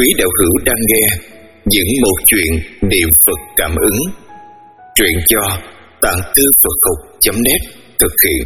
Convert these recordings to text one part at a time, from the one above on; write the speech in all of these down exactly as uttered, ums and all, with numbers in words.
Quý đạo hữu đang nghe những một chuyện niệm Phật cảm ứng. Truyện do tạng thư Phật học chấm net thực hiện.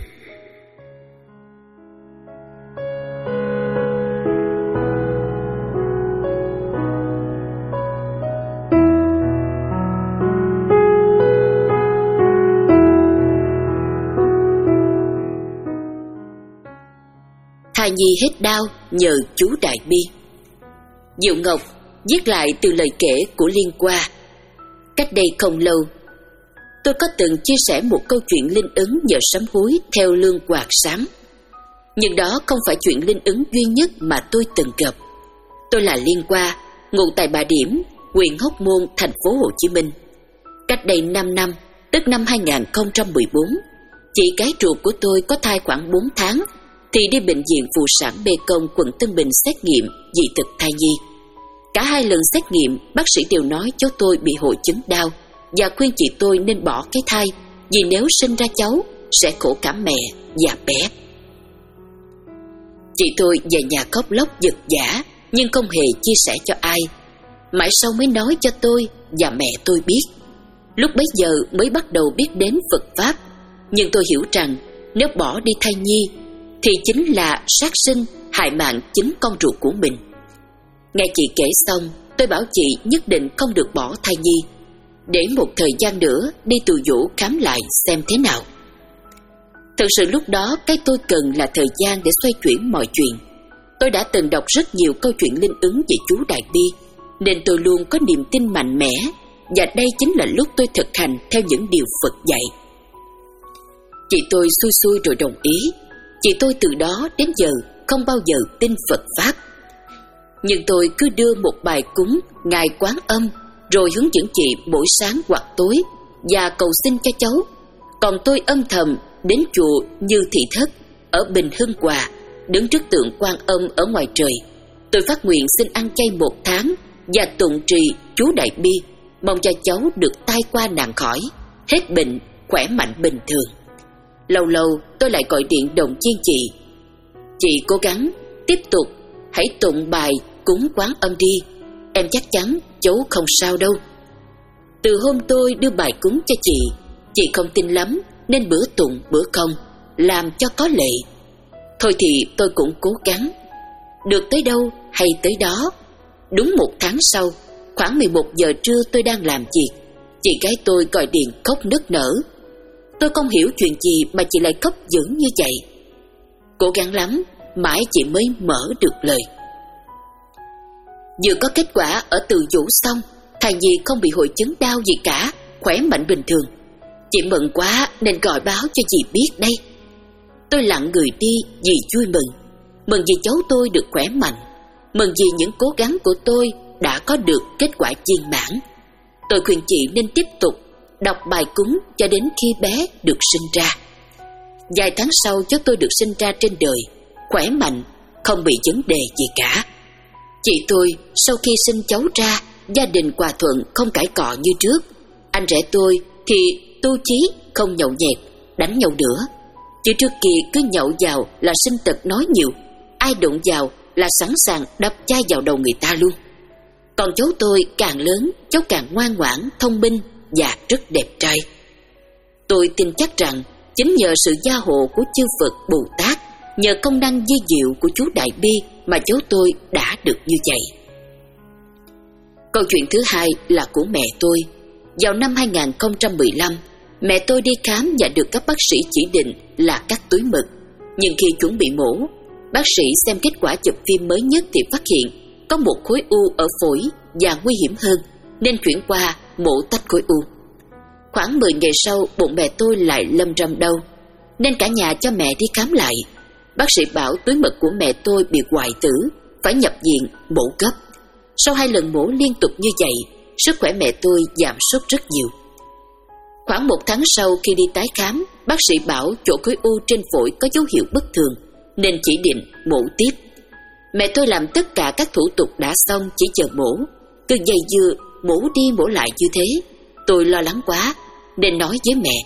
Thai nhi hết đau nhờ chú Đại Bi. Diệu Ngọc viết lại từ lời kể của Liên Qua. Cách đây không lâu, tôi có từng chia sẻ một câu chuyện linh ứng nhờ sám hối theo lương quạt xám. Nhưng đó không phải chuyện linh ứng duy nhất mà tôi từng gặp. Tôi là Liên Qua, ngụ tại Bà Điểm, huyện Hóc Môn, thành phố Hồ Chí Minh. Cách đây năm năm, tức năm hai không một bốn, chị gái ruột của tôi có thai khoảng bốn tháng thì đi bệnh viện phụ sản Bê Công, quận Tân Bình xét nghiệm dị tật thai nhi. Cả hai lần xét nghiệm, bác sĩ đều nói cháu tôi bị hội chứng đau và khuyên chị tôi nên bỏ cái thai vì nếu sinh ra cháu sẽ khổ cả mẹ và bé. Chị tôi về nhà khóc lóc giật giã nhưng không hề chia sẻ cho ai. Mãi sau mới nói cho tôi và mẹ tôi biết. Lúc bấy giờ mới bắt đầu biết đến Phật Pháp, nhưng tôi hiểu rằng nếu bỏ đi thai nhi thì chính là sát sinh, hại mạng chính con ruột của mình. Nghe chị kể xong, tôi bảo chị nhất định không được bỏ thai nhi, để một thời gian nữa đi từ dũ khám lại xem thế nào. Thực sự lúc đó cái tôi cần là thời gian để xoay chuyển mọi chuyện. Tôi đã từng đọc rất nhiều câu chuyện linh ứng về chú Đại Bi, nên tôi luôn có niềm tin mạnh mẽ, và đây chính là lúc tôi thực hành theo những điều Phật dạy. Chị tôi xui xui rồi đồng ý. Chị tôi từ đó đến giờ không bao giờ tin Phật Pháp. Nhưng tôi cứ đưa một bài cúng Ngài Quán Âm, rồi hướng dẫn chị mỗi sáng hoặc tối và cầu xin cho cháu. Còn tôi âm thầm đến chùa Như Thị Thất ở Bình Hưng Hòa, đứng trước tượng Quan Âm ở ngoài trời. Tôi phát nguyện xin ăn chay một tháng và tụng trì chú Đại Bi, mong cho cháu được tai qua nạn khỏi, hết bệnh, khỏe mạnh bình thường. Lâu lâu tôi lại gọi điện động viên chị. Chị cố gắng, tiếp tục, hãy tụng bài cúng Quán Âm đi, em chắc chắn cháu không sao đâu. Từ hôm tôi đưa bài cúng cho chị, chị không tin lắm nên bữa tụng bữa không, làm cho có lệ. Thôi thì tôi cũng cố gắng. Được tới đâu hay tới đó. Đúng một tháng sau, khoảng mười một giờ trưa tôi đang làm việc, chị gái tôi gọi điện khóc nức nở. Tôi không hiểu chuyện gì mà chị lại khóc dữ như vậy. Cố gắng lắm, mãi chị mới mở được lời. Vừa có kết quả ở từ dũ xong, thai nhi không bị hội chứng đau gì cả, khỏe mạnh bình thường. Chị mừng quá nên gọi báo cho chị biết đây. Tôi lặng người đi vì vui mừng. Mừng vì cháu tôi được khỏe mạnh, mừng vì những cố gắng của tôi đã có được kết quả viên mãn. Tôi khuyên chị nên tiếp tục đọc bài cúng cho đến khi bé được sinh ra. Vài tháng sau cháu tôi được sinh ra trên đời, khỏe mạnh, không bị vấn đề gì cả. Chị tôi sau khi sinh cháu ra, gia đình hòa thuận không cãi cọ như trước. Anh rể tôi thì tu chí, không nhậu nhẹt, đánh nhau nữa. Chứ trước kia cứ nhậu vào là sinh tật nói nhiều, ai đụng vào là sẵn sàng đập chai vào đầu người ta luôn. Còn cháu tôi càng lớn, cháu càng ngoan ngoãn, thông minh và rất đẹp trai. Tôi tin chắc rằng chính nhờ sự gia hộ của chư Phật Bồ Tát, nhờ công năng di diệu của chú Đại Bi mà cháu tôi đã được như vậy. Câu chuyện thứ hai là của mẹ tôi. Vào năm hai không một lăm, mẹ tôi đi khám và được các bác sĩ chỉ định là cắt túi mật. Nhưng khi chuẩn bị mổ, bác sĩ xem kết quả chụp phim mới nhất thì phát hiện có một khối u ở phổi và nguy hiểm hơn, nên chuyển qua mổ tách khối u. Khoảng mười ngày sau, bụng mẹ tôi lại lâm râm đau, nên cả nhà cho mẹ đi khám lại. Bác sĩ bảo túi mật của mẹ tôi bị hoại tử, phải nhập viện mổ gấp. Sau hai lần mổ liên tục như vậy, sức khỏe mẹ tôi giảm sút rất nhiều. Khoảng một tháng sau khi đi tái khám, bác sĩ bảo chỗ khối u trên phổi có dấu hiệu bất thường, nên chỉ định mổ tiếp. Mẹ tôi làm tất cả các thủ tục đã xong, chỉ chờ mổ. Cứ dây dưa mổ đi mổ lại như thế, tôi lo lắng quá nên nói với mẹ: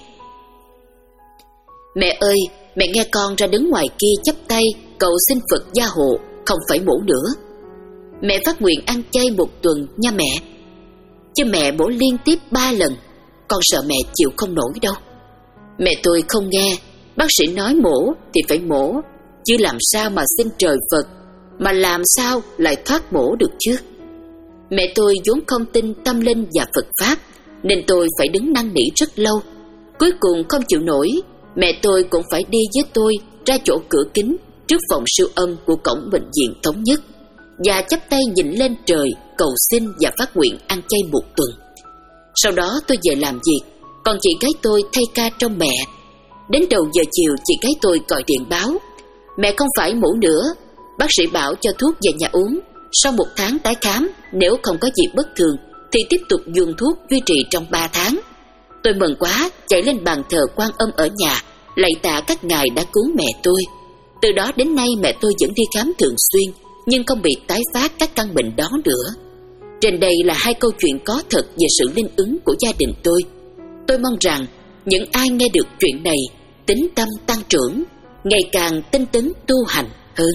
Mẹ ơi, mẹ nghe con ra đứng ngoài kia chắp tay cầu xin Phật gia hộ, không phải mổ nữa. Mẹ phát nguyện ăn chay một tuần nha mẹ. Chứ mẹ mổ liên tiếp ba lần, con sợ mẹ chịu không nổi đâu. Mẹ tôi không nghe, bác sĩ nói mổ thì phải mổ, chứ làm sao mà xin trời Phật, mà làm sao lại thoát mổ được chứ. Mẹ tôi vốn không tin tâm linh và Phật Pháp, nên tôi phải đứng năn nỉ rất lâu. Cuối cùng không chịu nổi, mẹ tôi cũng phải đi với tôi ra chỗ cửa kính trước phòng siêu âm của cổng bệnh viện Thống Nhất, và chắp tay nhìn lên trời cầu xin và phát nguyện ăn chay một tuần. Sau đó tôi về làm việc, còn chị gái tôi thay ca trông mẹ. Đến đầu giờ chiều, chị gái tôi gọi điện báo mẹ không phải mổ nữa, bác sĩ bảo cho thuốc về nhà uống, sau một tháng tái khám, nếu không có gì bất thường thì tiếp tục dùng thuốc duy trì trong ba tháng. Tôi mừng quá, chạy lên bàn thờ Quan Âm ở nhà, lạy tạ các ngài đã cứu mẹ tôi. Từ đó đến nay mẹ tôi vẫn đi khám thường xuyên, nhưng không bị tái phát các căn bệnh đó nữa. Trên đây là hai câu chuyện có thật về sự linh ứng của gia đình tôi. Tôi mong rằng những ai nghe được chuyện này tín tâm tăng trưởng, ngày càng tinh tấn tu hành hơn.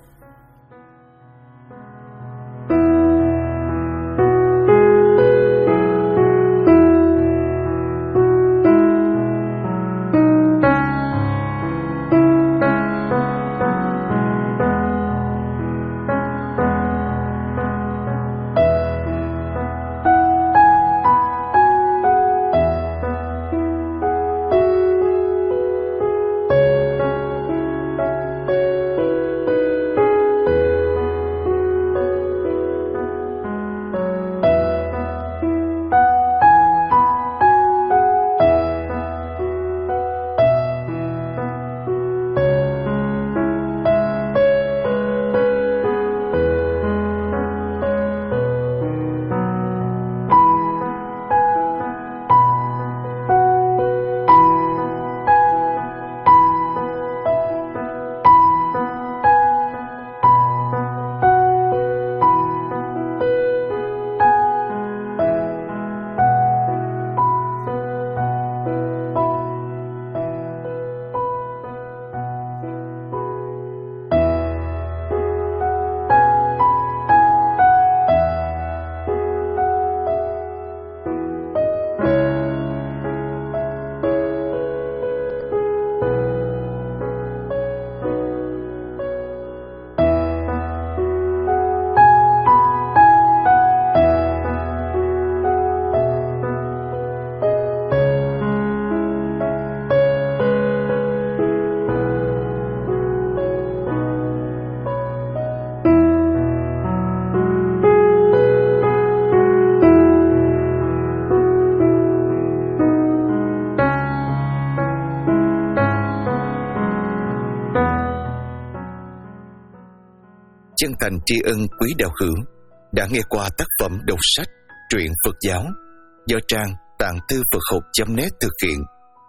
Chân thành tri ân quý đạo hữu đã nghe qua tác phẩm đọc sách truyện Phật giáo do trang tạng thư Phật học chấm net thực hiện.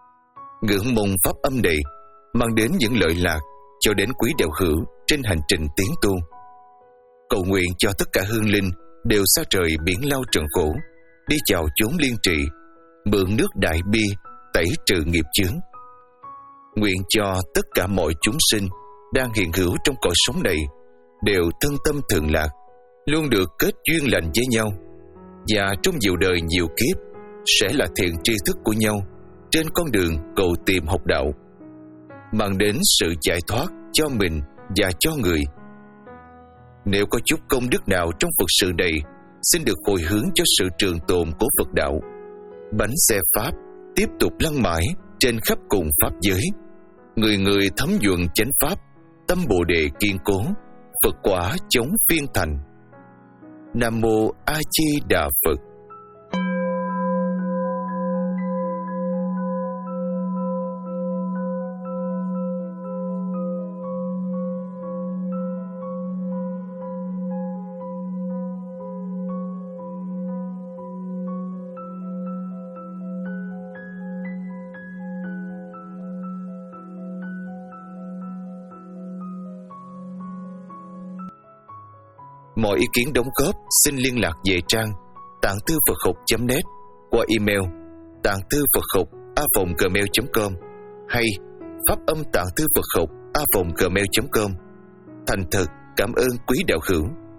Ngưỡng mong pháp âm này mang đến những lợi lạc cho đến quý đạo hữu trên hành trình tiến tu. Cầu nguyện cho tất cả hương linh đều xa trời biển lao trần khổ, đi chào chốn liên trị, mượn nước đại bi tẩy trừ nghiệp chướng. Nguyện cho tất cả mọi chúng sinh đang hiện hữu trong cõi sống này đều thân tâm thường lạc, luôn được kết duyên lành với nhau, và trong nhiều đời nhiều kiếp sẽ là thiện tri thức của nhau trên con đường cầu tìm học đạo, mang đến sự giải thoát cho mình và cho người. Nếu có chút công đức nào trong Phật sự này, xin được hồi hướng cho sự trường tồn của Phật đạo. Bánh xe Pháp tiếp tục lăn mãi trên khắp cùng Pháp giới, người người thấm nhuận chánh Pháp, tâm Bồ Đề kiên cố, Phật quả chống phiên thành. Nam Mô A Di Đà Phật. Mọi ý kiến đóng góp xin liên lạc về trang tạng thư Phật học chấm net qua email tạng thư Phật học a vòng gmail chấm com hay pháp âm tạng thư Phật học a vòng gmail chấm com. Thành thật cảm ơn quý đạo hữu.